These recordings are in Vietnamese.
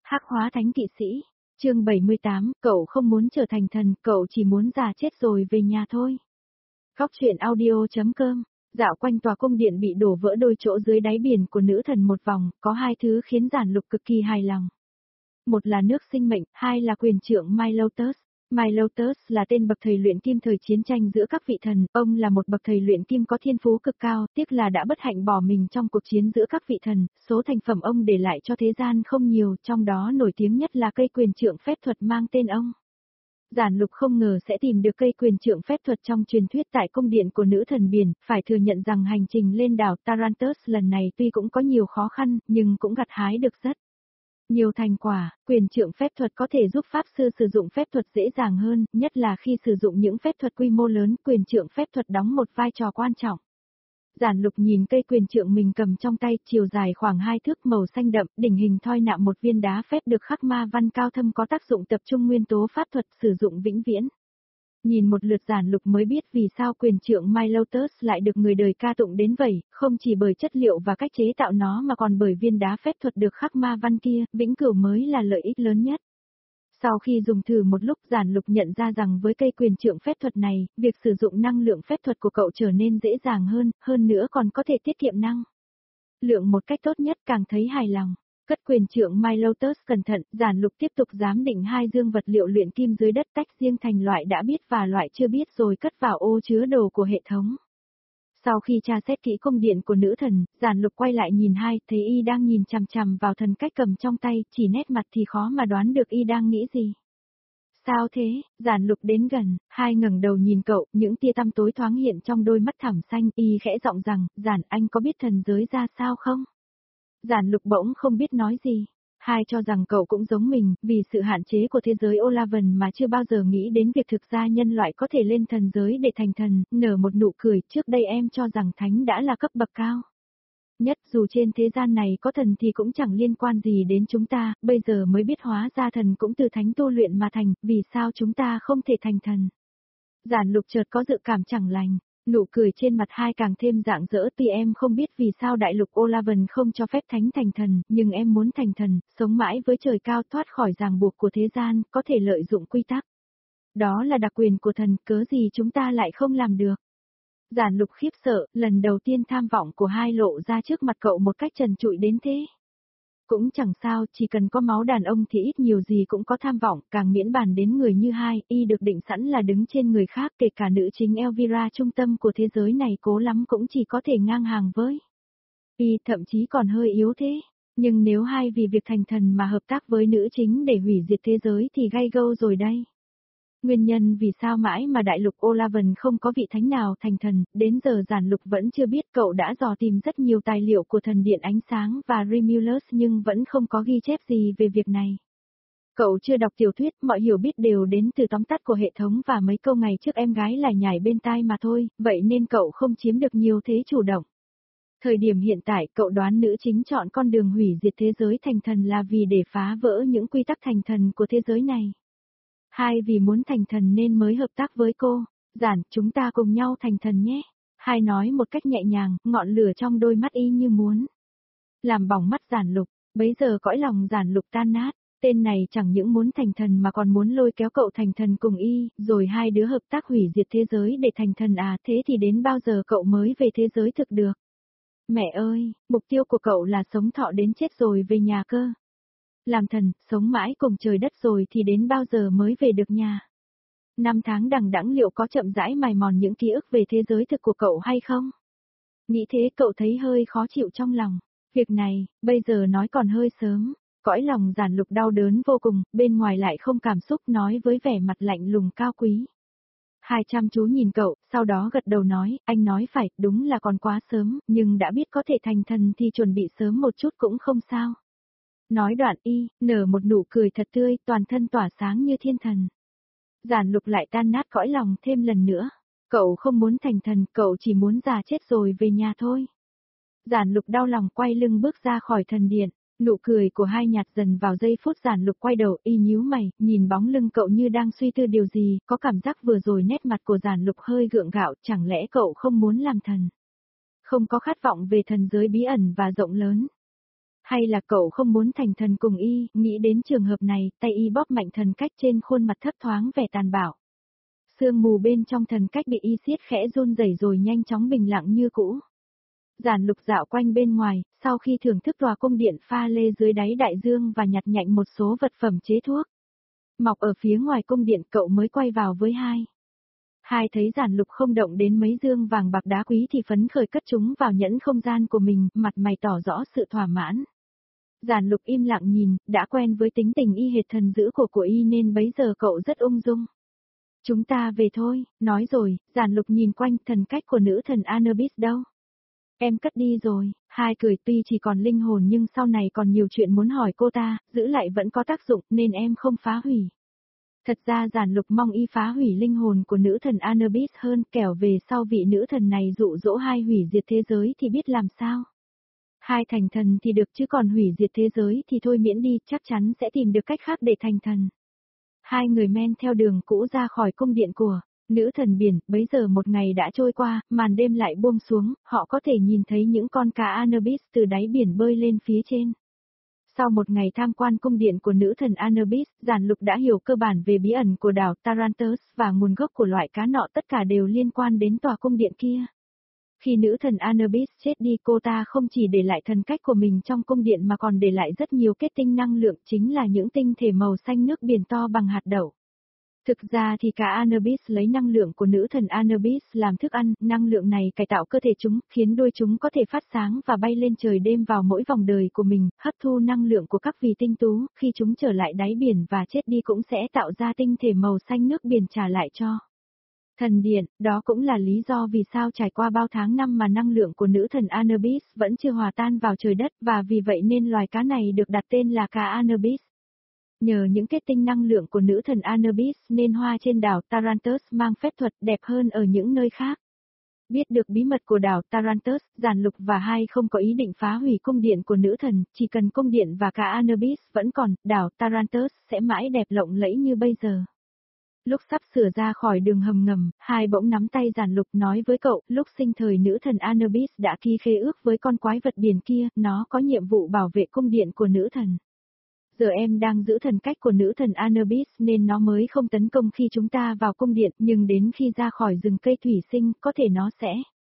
Hắc hóa thánh kỵ sĩ, chương 78, cậu không muốn trở thành thần, cậu chỉ muốn già chết rồi về nhà thôi. Góc truyện audio.com, dạo quanh tòa cung điện bị đổ vỡ đôi chỗ dưới đáy biển của nữ thần một vòng, có hai thứ khiến Giản Lục cực kỳ hài lòng. Một là nước sinh mệnh, hai là quyền trượng Milotus. Milotus là tên bậc thầy luyện kim thời chiến tranh giữa các vị thần, ông là một bậc thầy luyện kim có thiên phú cực cao, tiếc là đã bất hạnh bỏ mình trong cuộc chiến giữa các vị thần, số thành phẩm ông để lại cho thế gian không nhiều, trong đó nổi tiếng nhất là cây quyền trượng phép thuật mang tên ông. Giản Lục không ngờ sẽ tìm được cây quyền trượng phép thuật trong truyền thuyết tại cung điện của nữ thần biển, phải thừa nhận rằng hành trình lên đảo Tarantus lần này tuy cũng có nhiều khó khăn, nhưng cũng gặt hái được rất nhiều thành quả. Quyền trượng phép thuật có thể giúp pháp sư sử dụng phép thuật dễ dàng hơn, nhất là khi sử dụng những phép thuật quy mô lớn, quyền trượng phép thuật đóng một vai trò quan trọng. Giản Lục nhìn cây quyền trượng mình cầm trong tay, chiều dài khoảng 2 thước, màu xanh đậm, đỉnh hình thoi nạm một viên đá phép được khắc ma văn cao thâm có tác dụng tập trung nguyên tố pháp thuật sử dụng vĩnh viễn. Nhìn một lượt Giản Lục mới biết vì sao quyền trượng Milotus lại được người đời ca tụng đến vậy, không chỉ bởi chất liệu và cách chế tạo nó mà còn bởi viên đá phép thuật được khắc ma văn kia, vĩnh cửu mới là lợi ích lớn nhất. Sau khi dùng thử một lúc, Giản Lục nhận ra rằng với cây quyền trượng phép thuật này, việc sử dụng năng lượng phép thuật của cậu trở nên dễ dàng hơn nữa còn có thể tiết kiệm năng lượng một cách tốt nhất, càng thấy hài lòng. Cất quyền trượng Milotus cẩn thận, Giản Lục tiếp tục giám định hai dương vật liệu luyện kim dưới đất, tách riêng thành loại đã biết và loại chưa biết rồi cất vào ô chứa đồ của hệ thống. Sau khi tra xét kỹ cung điện của nữ thần, Giản Lục quay lại nhìn hai, thấy y đang nhìn chằm chằm vào thần cách cầm trong tay, chỉ nét mặt thì khó mà đoán được y đang nghĩ gì. Sao thế? Giản Lục đến gần, hai ngẩng đầu nhìn cậu, những tia tăm tối thoáng hiện trong đôi mắt thẳm xanh, y khẽ giọng rằng, Giản, anh có biết thần giới ra sao không? Giản Lục bỗng không biết nói gì. Hai cho rằng cậu cũng giống mình, vì sự hạn chế của thế giới Olavan mà chưa bao giờ nghĩ đến việc thực ra nhân loại có thể lên thần giới để thành thần, nở một nụ cười, trước đây em cho rằng thánh đã là cấp bậc cao nhất, dù trên thế gian này có thần thì cũng chẳng liên quan gì đến chúng ta, bây giờ mới biết hóa ra thần cũng từ thánh tu luyện mà thành, vì sao chúng ta không thể thành thần. Giản Lục chợt có dự cảm chẳng lành. Nụ cười trên mặt hai càng thêm rạng rỡ, tuy em không biết vì sao đại lục Olavan không cho phép thánh thành thần, nhưng em muốn thành thần, sống mãi với trời cao, thoát khỏi ràng buộc của thế gian, có thể lợi dụng quy tắc. Đó là đặc quyền của thần, cớ gì chúng ta lại không làm được. Giản Lục khiếp sợ, lần đầu tiên tham vọng của hai lộ ra trước mặt cậu một cách trần trụi đến thế. Cũng chẳng sao, chỉ cần có máu đàn ông thì ít nhiều gì cũng có tham vọng, càng miễn bàn đến người như hai, y được định sẵn là đứng trên người khác, kể cả nữ chính Elvira trung tâm của thế giới này cố lắm cũng chỉ có thể ngang hàng với y, thậm chí còn hơi yếu thế. Nhưng nếu hai vì việc thành thần mà hợp tác với nữ chính để hủy diệt thế giới thì gay go rồi đây. Nguyên nhân vì sao mãi mà đại lục Olavan không có vị thánh nào thành thần, đến giờ Giản Lục vẫn chưa biết. Cậu đã dò tìm rất nhiều tài liệu của thần điện ánh sáng và Remulus nhưng vẫn không có ghi chép gì về việc này. Cậu chưa đọc tiểu thuyết, mọi hiểu biết đều đến từ tóm tắt của hệ thống và mấy câu ngày trước em gái lải nhải bên tai mà thôi, vậy nên cậu không chiếm được nhiều thế chủ động. Thời điểm hiện tại cậu đoán nữ chính chọn con đường hủy diệt thế giới thành thần là vì để phá vỡ những quy tắc thành thần của thế giới này. Hai vì muốn thành thần nên mới hợp tác với cô. Giản, chúng ta cùng nhau thành thần nhé. Hai nói một cách nhẹ nhàng, ngọn lửa trong đôi mắt y như muốn làm bỏng mắt Giản Lục. Bấy giờ cõi lòng Giản Lục tan nát. Tên này chẳng những muốn thành thần mà còn muốn lôi kéo cậu thành thần cùng y, rồi hai đứa hợp tác hủy diệt thế giới để thành thần à, thế thì đến bao giờ cậu mới về thế giới thực được? Mẹ ơi, mục tiêu của cậu là sống thọ đến chết rồi về nhà cơ. Làm thần, sống mãi cùng trời đất rồi thì đến bao giờ mới về được nhà? 5 tháng đằng đẵng liệu có chậm rãi mài mòn những ký ức về thế giới thực của cậu hay không? Nghĩ thế cậu thấy hơi khó chịu trong lòng. Việc này, bây giờ nói còn hơi sớm. Cõi lòng Giản Lục đau đớn vô cùng, bên ngoài lại không cảm xúc, nói với vẻ mặt lạnh lùng cao quý. Hai chăm chú nhìn cậu, sau đó gật đầu nói, anh nói phải, đúng là còn quá sớm, nhưng đã biết có thể thành thần thì chuẩn bị sớm một chút cũng không sao. Nói đoạn y, nở một nụ cười thật tươi, toàn thân tỏa sáng như thiên thần. Giản Lục lại tan nát cõi lòng thêm lần nữa. Cậu không muốn thành thần, cậu chỉ muốn già chết rồi về nhà thôi. Giản Lục đau lòng quay lưng bước ra khỏi thần điện. Nụ cười của hai nhạt dần vào giây phút Giản Lục quay đầu, y nhíu mày, nhìn bóng lưng cậu như đang suy tư điều gì, có cảm giác vừa rồi nét mặt của Giản Lục hơi gượng gạo, chẳng lẽ cậu không muốn làm thần? Không có khát vọng về thần giới bí ẩn và rộng lớn? Hay là cậu không muốn thành thần cùng y, nghĩ đến trường hợp này, tay y bóp mạnh thần cách trên khuôn mặt thấp thoáng vẻ tàn bạo. Sương mù bên trong thần cách bị y siết khẽ run rẩy rồi nhanh chóng bình lặng như cũ. Giản Lục dạo quanh bên ngoài, sau khi thưởng thức tòa cung điện pha lê dưới đáy đại dương và nhặt nhạnh một số vật phẩm chế thuốc. Mọc ở phía ngoài cung điện cậu mới quay vào với hai. Hai thấy Giản Lục không động đến mấy dương vàng bạc đá quý thì phấn khởi cất chúng vào nhẫn không gian của mình, mặt mày tỏ rõ sự thỏa mãn. Giản Lục im lặng nhìn, đã quen với tính tình y hệt thần dữ của y nên bấy giờ cậu rất ung dung. Chúng ta về thôi, nói rồi, Giản Lục nhìn quanh thần cách của nữ thần Anubis đâu. Em cất đi rồi, hai cười tuy chỉ còn linh hồn nhưng sau này còn nhiều chuyện muốn hỏi cô ta, giữ lại vẫn có tác dụng nên em không phá hủy. Thật ra Giản Lục mong y phá hủy linh hồn của nữ thần Anubis hơn, kẻo về sau vị nữ thần này dụ dỗ hai hủy diệt thế giới thì biết làm sao. Hai thành thần thì được chứ còn hủy diệt thế giới thì thôi miễn đi, chắc chắn sẽ tìm được cách khác để thành thần. Hai người men theo đường cũ ra khỏi cung điện của nữ thần biển, bấy giờ một ngày đã trôi qua, màn đêm lại buông xuống, họ có thể nhìn thấy những con cá Anubis từ đáy biển bơi lên phía trên. Sau một ngày tham quan cung điện của nữ thần Anubis, Giản Lục đã hiểu cơ bản về bí ẩn của đảo Tarantus và nguồn gốc của loại cá nọ, tất cả đều liên quan đến tòa cung điện kia. Khi nữ thần Anubis chết đi, cô ta không chỉ để lại thần cách của mình trong cung điện mà còn để lại rất nhiều kết tinh năng lượng, chính là những tinh thể màu xanh nước biển to bằng hạt đậu. Thực ra thì cả Anubis lấy năng lượng của nữ thần Anubis làm thức ăn, năng lượng này cải tạo cơ thể chúng, khiến đuôi chúng có thể phát sáng và bay lên trời đêm vào mỗi vòng đời của mình, hấp thu năng lượng của các vì tinh tú, khi chúng trở lại đáy biển và chết đi cũng sẽ tạo ra tinh thể màu xanh nước biển trả lại cho thần điện. Đó cũng là lý do vì sao trải qua bao tháng năm mà năng lượng của nữ thần Anubis vẫn chưa hòa tan vào trời đất, và vì vậy nên loài cá này được đặt tên là cá Anubis. Nhờ những kết tinh năng lượng của nữ thần Anubis nên hoa trên đảo Tarantus mang phép thuật đẹp hơn ở những nơi khác. Biết được bí mật của đảo Tarantus, Giản Lục và hai không có ý định phá hủy cung điện của nữ thần, chỉ cần cung điện và cả Anubis vẫn còn, đảo Tarantus sẽ mãi đẹp lộng lẫy như bây giờ. Lúc sắp sửa ra khỏi đường hầm ngầm, hai bỗng nắm tay Giản Lục nói với cậu, lúc sinh thời nữ thần Anubis đã ký khế ước với con quái vật biển kia, nó có nhiệm vụ bảo vệ cung điện của nữ thần. Giờ em đang giữ thần cách của nữ thần Anubis nên nó mới không tấn công khi chúng ta vào cung điện, nhưng đến khi ra khỏi rừng cây thủy sinh, có thể nó sẽ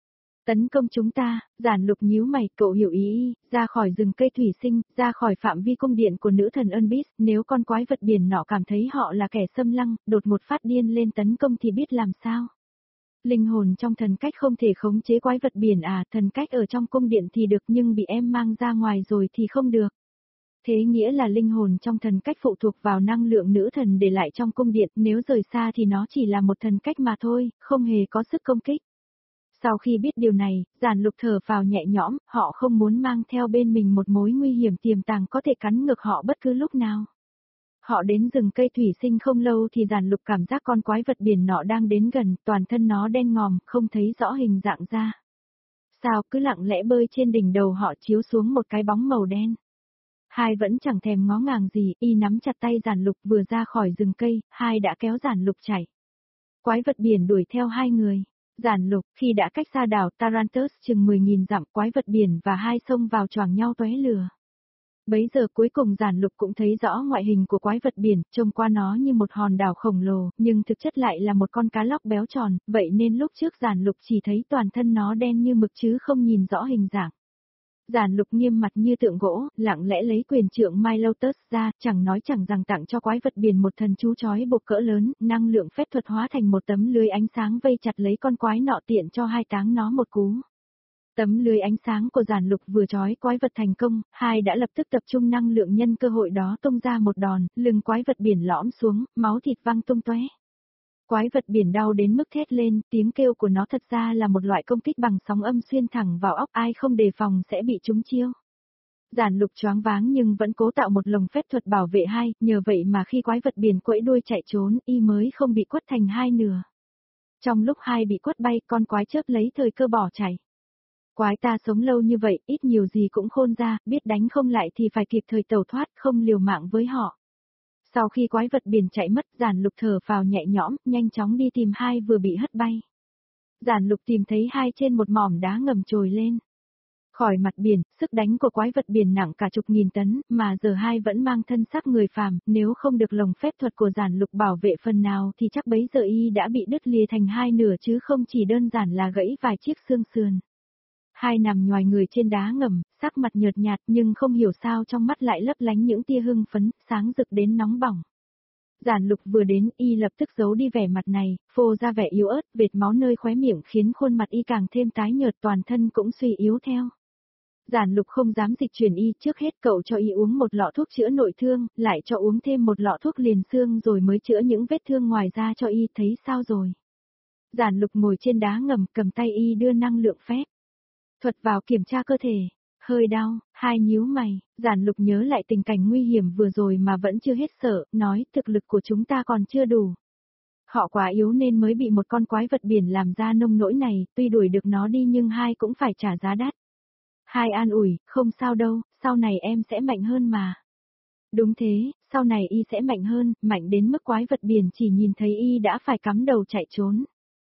tấn công chúng ta. Giản Lục nhíu mày, cậu hiểu ý, ra khỏi rừng cây thủy sinh, ra khỏi phạm vi cung điện của nữ thần Anubis, nếu con quái vật biển nọ cảm thấy họ là kẻ xâm lăng, đột một phát điên lên tấn công thì biết làm sao. Linh hồn trong thần cách không thể khống chế quái vật biển à, thần cách ở trong cung điện thì được nhưng bị em mang ra ngoài rồi thì không được. Thế nghĩa là linh hồn trong thần cách phụ thuộc vào năng lượng nữ thần để lại trong cung điện, nếu rời xa thì nó chỉ là một thần cách mà thôi, không hề có sức công kích. Sau khi biết điều này, Giản Lục thở phào nhẹ nhõm, họ không muốn mang theo bên mình một mối nguy hiểm tiềm tàng có thể cắn ngược họ bất cứ lúc nào. Họ đến rừng cây thủy sinh không lâu thì Giản Lục cảm giác con quái vật biển nọ đang đến gần, toàn thân nó đen ngòm, không thấy rõ hình dạng ra. Sao cứ lặng lẽ bơi trên đỉnh đầu họ chiếu xuống một cái bóng màu đen. Hai vẫn chẳng thèm ngó ngàng gì, y nắm chặt tay Giản Lục, vừa ra khỏi rừng cây, hai đã kéo Giản Lục chạy. Quái vật biển đuổi theo hai người. Giản Lục, khi đã cách xa đảo Tarantus chừng 10.000 dặm, quái vật biển và hai xông vào choàng nhau tóe lửa. Bấy giờ cuối cùng Giản Lục cũng thấy rõ ngoại hình của quái vật biển, trông qua nó như một hòn đảo khổng lồ, nhưng thực chất lại là một con cá lóc béo tròn, vậy nên lúc trước Giản Lục chỉ thấy toàn thân nó đen như mực chứ không nhìn rõ hình dạng. Giản Lục nghiêm mặt như tượng gỗ, lặng lẽ lấy quyền trượng My Lotus ra, chẳng nói chẳng rằng tặng cho quái vật biển một thần chú chói buộc cỡ lớn, năng lượng phép thuật hóa thành một tấm lưới ánh sáng vây chặt lấy con quái nọ, tiện cho hai táng nó một cú. Tấm lưới ánh sáng của Giản Lục vừa chói quái vật thành công, hai đã lập tức tập trung năng lượng nhân cơ hội đó tung ra một đòn, lưng quái vật biển lõm xuống, máu thịt văng tung tóe. Quái vật biển đau đến mức thét lên, tiếng kêu của nó thật ra là một loại công kích bằng sóng âm xuyên thẳng vào óc, ai không đề phòng sẽ bị trúng chiêu. Giản Lục choáng váng nhưng vẫn cố tạo một lồng phép thuật bảo vệ hai, nhờ vậy mà khi quái vật biển quẫy đuôi chạy trốn, y mới không bị quất thành hai nửa. Trong lúc hai bị quất bay, con quái chớp lấy thời cơ bỏ chạy. Quái ta sống lâu như vậy, ít nhiều gì cũng khôn ra, biết đánh không lại thì phải kịp thời tẩu thoát, không liều mạng với họ. Sau khi quái vật biển chạy mất, Giản Lục thở phào nhẹ nhõm, nhanh chóng đi tìm hai vừa bị hất bay. Giản Lục tìm thấy hai trên một mỏm đá ngầm trồi lên. Khỏi mặt biển, sức đánh của quái vật biển nặng cả chục nghìn tấn, mà giờ hai vẫn mang thân xác người phàm, nếu không được lồng phép thuật của Giản Lục bảo vệ phần nào thì chắc bấy giờ y đã bị đứt lìa thành hai nửa chứ không chỉ đơn giản là gãy vài chiếc xương sườn. Hai nằm nhoài người trên đá ngầm, sắc mặt nhợt nhạt nhưng không hiểu sao trong mắt lại lấp lánh những tia hưng phấn, sáng rực đến nóng bỏng. Giản Lục vừa đến, y lập tức giấu đi vẻ mặt này, phô ra vẻ yếu ớt, vệt máu nơi khóe miệng khiến khuôn mặt y càng thêm tái nhợt, toàn thân cũng suy yếu theo. Giản Lục không dám dịch chuyển y, trước hết cậu cho y uống một lọ thuốc chữa nội thương, lại cho uống thêm một lọ thuốc liền xương rồi mới chữa những vết thương ngoài da cho y, thấy sao rồi. Giản Lục ngồi trên đá ngầm, cầm tay y đưa năng lượng phép thuật vào kiểm tra cơ thể. Hơi đau, hai nhíu mày, Giản Lục nhớ lại tình cảnh nguy hiểm vừa rồi mà vẫn chưa hết sợ, nói thực lực của chúng ta còn chưa đủ. Họ quá yếu nên mới bị một con quái vật biển làm ra nông nỗi này, tuy đuổi được nó đi nhưng hai cũng phải trả giá đắt. Hai an ủi, không sao đâu, sau này em sẽ mạnh hơn mà. Đúng thế, sau này y sẽ mạnh hơn, mạnh đến mức quái vật biển chỉ nhìn thấy y đã phải cắm đầu chạy trốn.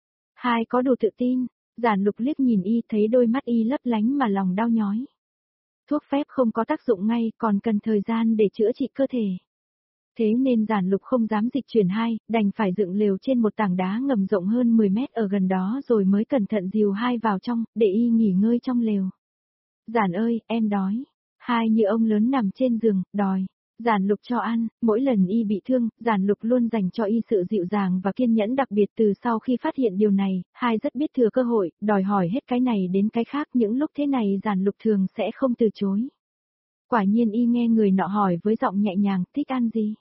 Hai có đủ tự tin, Giản Lục liếc nhìn y thấy đôi mắt y lấp lánh mà lòng đau nhói. Thuốc phép không có tác dụng ngay, còn cần thời gian để chữa trị cơ thể. Thế nên Giản Lục không dám dịch chuyển hai, đành phải dựng lều trên một tảng đá ngầm rộng hơn 10 mét ở gần đó rồi mới cẩn thận dìu hai vào trong, để y nghỉ ngơi trong lều. Giản ơi, em đói. Hai như ông lớn nằm trên giường, đòi. Giản Lục cho ăn, mỗi lần y bị thương, Giản Lục luôn dành cho y sự dịu dàng và kiên nhẫn đặc biệt. Từ sau khi phát hiện điều này, hai rất biết thừa cơ hội, đòi hỏi hết cái này đến cái khác, những lúc thế này Giản Lục thường sẽ không từ chối. Quả nhiên y nghe người nọ hỏi với giọng nhẹ nhàng, thích ăn gì?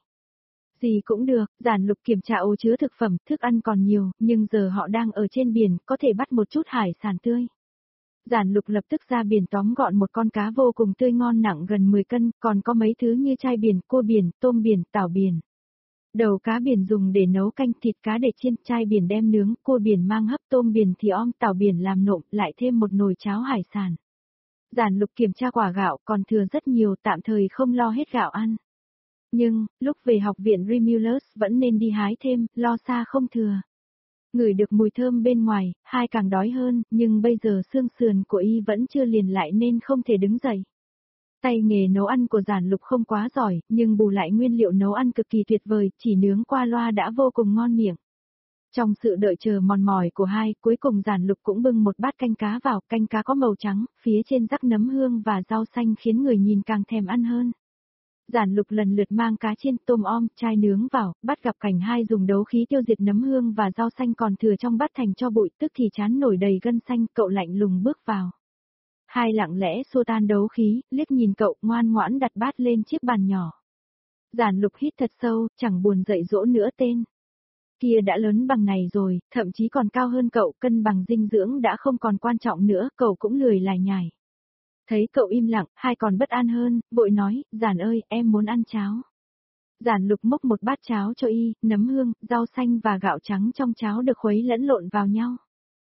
Gì cũng được, Giản Lục kiểm tra ô chứa thực phẩm, thức ăn còn nhiều, nhưng giờ họ đang ở trên biển, có thể bắt một chút hải sản tươi. Giản Lục lập tức ra biển tóm gọn một con cá vô cùng tươi ngon nặng gần 10 cân, còn có mấy thứ như trai biển, cua biển, tôm biển, tảo biển. Đầu cá biển dùng để nấu canh, thịt cá để chiên, trai biển đem nướng, cua biển mang hấp, tôm biển thì om, tảo biển làm nộm, lại thêm một nồi cháo hải sản. Giản Lục kiểm tra quả gạo còn thừa rất nhiều, tạm thời không lo hết gạo ăn. Nhưng, lúc về học viện Remulus vẫn nên đi hái thêm, lo xa không thừa. Ngửi được mùi thơm bên ngoài, hai càng đói hơn, nhưng bây giờ xương sườn của y vẫn chưa liền lại nên không thể đứng dậy. Tay nghề nấu ăn của Giản Lục không quá giỏi, nhưng bù lại nguyên liệu nấu ăn cực kỳ tuyệt vời, chỉ nướng qua loa đã vô cùng ngon miệng. Trong sự đợi chờ mòn mỏi của hai, cuối cùng Giản Lục cũng bưng một bát canh cá vào, canh cá có màu trắng, phía trên rắc nấm hương và rau xanh khiến người nhìn càng thèm ăn hơn. Giản Lục lần lượt mang cá chiên, tôm om, trai nướng vào, bắt gặp cảnh hai dùng đấu khí tiêu diệt nấm hương và rau xanh còn thừa trong bát thành cho bụi, tức thì chán nổi đầy gân xanh, cậu lạnh lùng bước vào. Hai lặng lẽ xua tan đấu khí, liếc nhìn cậu, ngoan ngoãn đặt bát lên chiếc bàn nhỏ. Giản Lục hít thật sâu, chẳng buồn dạy dỗ nữa tên. Kia đã lớn bằng này rồi, thậm chí còn cao hơn cậu, cân bằng dinh dưỡng đã không còn quan trọng nữa, cậu cũng lười lải nhải. Thấy cậu im lặng, hai còn bất an hơn, vội nói, Giản ơi, em muốn ăn cháo. Giản Lục múc một bát cháo cho y, nấm hương, rau xanh và gạo trắng trong cháo được khuấy lẫn lộn vào nhau.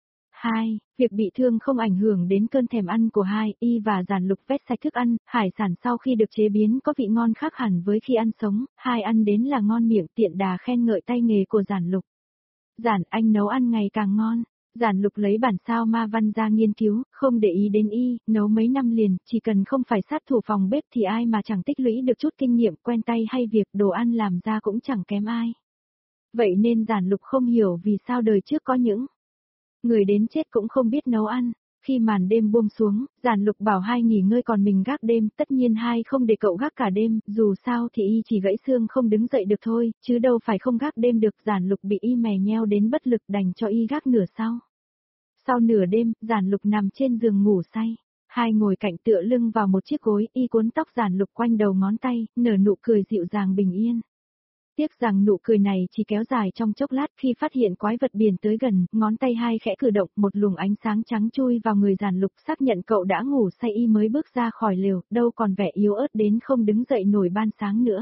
Hai, việc bị thương không ảnh hưởng đến cơn thèm ăn của hai, y và Giản Lục vét sạch thức ăn, hải sản sau khi được chế biến có vị ngon khác hẳn với khi ăn sống, hai ăn đến là ngon miệng, tiện đà khen ngợi tay nghề của Giản Lục. Giản, anh nấu ăn ngày càng ngon. Giản Lục lấy bản sao ma văn ra nghiên cứu, không để ý đến y, nấu mấy năm liền, chỉ cần không phải sát thủ phòng bếp thì ai mà chẳng tích lũy được chút kinh nghiệm, quen tay hay việc đồ ăn làm ra cũng chẳng kém ai. Vậy nên Giản Lục không hiểu vì sao đời trước có những người đến chết cũng không biết nấu ăn. Khi màn đêm buông xuống, Giản Lục bảo hai nghỉ ngơi còn mình gác đêm, tất nhiên hai không để cậu gác cả đêm, dù sao thì y chỉ gãy xương không đứng dậy được thôi, chứ đâu phải không gác đêm được. Giản Lục bị y mè nheo đến bất lực đành cho y gác nửa sau. Sau nửa đêm, Giản Lục nằm trên giường ngủ say. Hai ngồi cạnh tựa lưng vào một chiếc gối, y cuốn tóc Giản Lục quanh đầu ngón tay, nở nụ cười dịu dàng bình yên. Tiếc rằng nụ cười này chỉ kéo dài trong chốc lát, khi phát hiện quái vật biển tới gần, ngón tay hai khẽ cử động, một luồng ánh sáng trắng chui vào người Giản Lục, xác nhận cậu đã ngủ say y mới bước ra khỏi lều, đâu còn vẻ yếu ớt đến không đứng dậy nổi ban sáng nữa.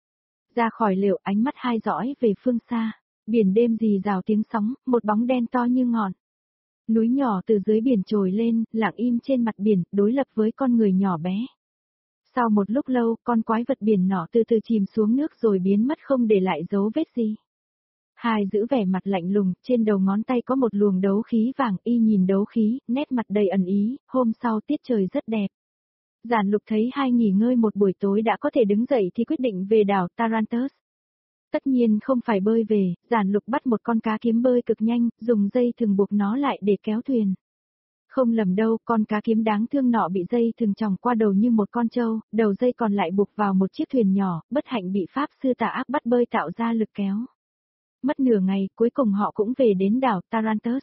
Ra khỏi lều, ánh mắt hai dõi về phương xa, biển đêm rì rào tiếng sóng, một bóng đen to như ngọn núi nhỏ từ dưới biển trồi lên, lặng im trên mặt biển, đối lập với con người nhỏ bé. Sau một lúc lâu, con quái vật biển nọ từ từ chìm xuống nước rồi biến mất không để lại dấu vết gì. Hai giữ vẻ mặt lạnh lùng, trên đầu ngón tay có một luồng đấu khí vàng, y nhìn đấu khí, nét mặt đầy ẩn ý, hôm sau tiết trời rất đẹp. Giản Lục thấy hai nghỉ ngơi một buổi tối đã có thể đứng dậy thì quyết định về đảo Tarantus. Tất nhiên không phải bơi về, Giản Lục bắt một con cá kiếm bơi cực nhanh, dùng dây thừng buộc nó lại để kéo thuyền. Không lầm đâu, con cá kiếm đáng thương nọ bị dây thừng chòng qua đầu như một con trâu, đầu dây còn lại buộc vào một chiếc thuyền nhỏ, bất hạnh bị pháp sư tà ác bắt bơi tạo ra lực kéo. Mất nửa ngày, cuối cùng họ cũng về đến đảo Tarantus.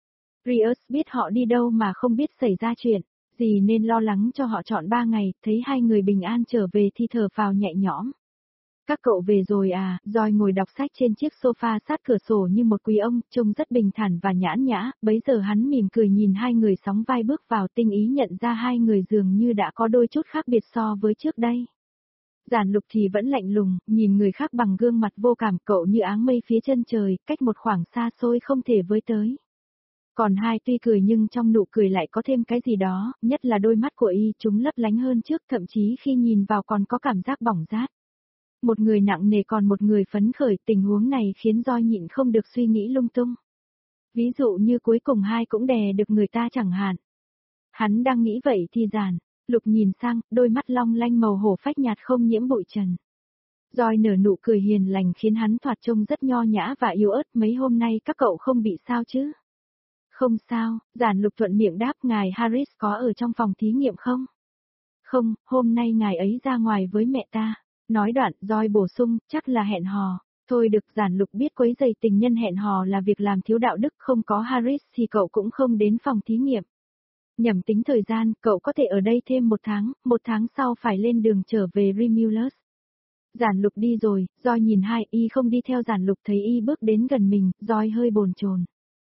Rius biết họ đi đâu mà không biết xảy ra chuyện, gì nên lo lắng cho họ trọn 3 ngày, thấy hai người bình an trở về thì thở phào nhẹ nhõm. Các cậu về rồi à, Joy ngồi đọc sách trên chiếc sofa sát cửa sổ như một quý ông, trông rất bình thản và nhãn nhã, bấy giờ hắn mỉm cười nhìn hai người sóng vai bước vào, tinh ý nhận ra hai người dường như đã có đôi chút khác biệt so với trước đây. Giản Lục thì vẫn lạnh lùng, nhìn người khác bằng gương mặt vô cảm, cậu như áng mây phía chân trời, cách một khoảng xa xôi không thể với tới. Còn hai tuy cười nhưng trong nụ cười lại có thêm cái gì đó, nhất là đôi mắt của y, chúng lấp lánh hơn trước, thậm chí khi nhìn vào còn có cảm giác bỏng rát. Một người nặng nề còn một người phấn khởi, tình huống này khiến Joy nhịn không được suy nghĩ lung tung. Ví dụ như cuối cùng hai cũng đè được người ta chẳng hạn. Hắn đang nghĩ vậy thì Giản Lục nhìn sang, đôi mắt long lanh màu hổ phách nhạt không nhiễm bụi trần. Joy nở nụ cười hiền lành khiến hắn thoạt trông rất nho nhã và yếu ớt, mấy hôm nay các cậu không bị sao chứ? Không sao, Giản Lục thuận miệng đáp, ngài Harris có ở trong phòng thí nghiệm không? Không, hôm nay ngài ấy ra ngoài với mẹ ta. Nói đoạn, Joy bổ sung, chắc là hẹn hò. Thôi được, Giản Lục biết quấy rầy tình nhân hẹn hò là việc làm thiếu đạo đức, không có Harris thì cậu cũng không đến phòng thí nghiệm. Nhẩm tính thời gian, cậu có thể ở đây thêm 1 tháng sau phải lên đường trở về Remulus. Giản Lục đi rồi, Joy nhìn hai, y không đi theo Giản Lục, thấy y bước đến gần mình, Joy hơi bồn chồn.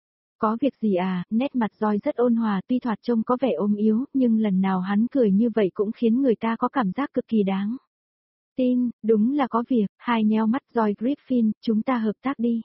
Có việc gì à, nét mặt Joy rất ôn hòa, tuy thoạt trông có vẻ ốm yếu, nhưng lần nào hắn cười như vậy cũng khiến người ta có cảm giác cực kỳ đáng tin, đúng là có việc, hai nheo mắt. Joy Griffin, chúng ta hợp tác đi.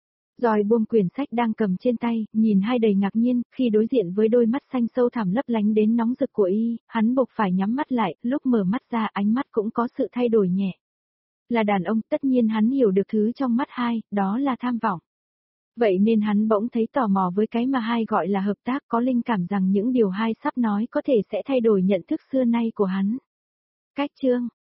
Joy buông quyển sách đang cầm trên tay, nhìn hai đầy ngạc nhiên, khi đối diện với đôi mắt xanh sâu thẳm lấp lánh đến nóng rực của y, hắn buộc phải nhắm mắt lại, lúc mở mắt ra ánh mắt cũng có sự thay đổi nhẹ. Là đàn ông, tất nhiên hắn hiểu được thứ trong mắt hai, đó là tham vọng. Vậy nên hắn bỗng thấy tò mò với cái mà hai gọi là hợp tác, có linh cảm rằng những điều hai sắp nói có thể sẽ thay đổi nhận thức xưa nay của hắn. Cách chương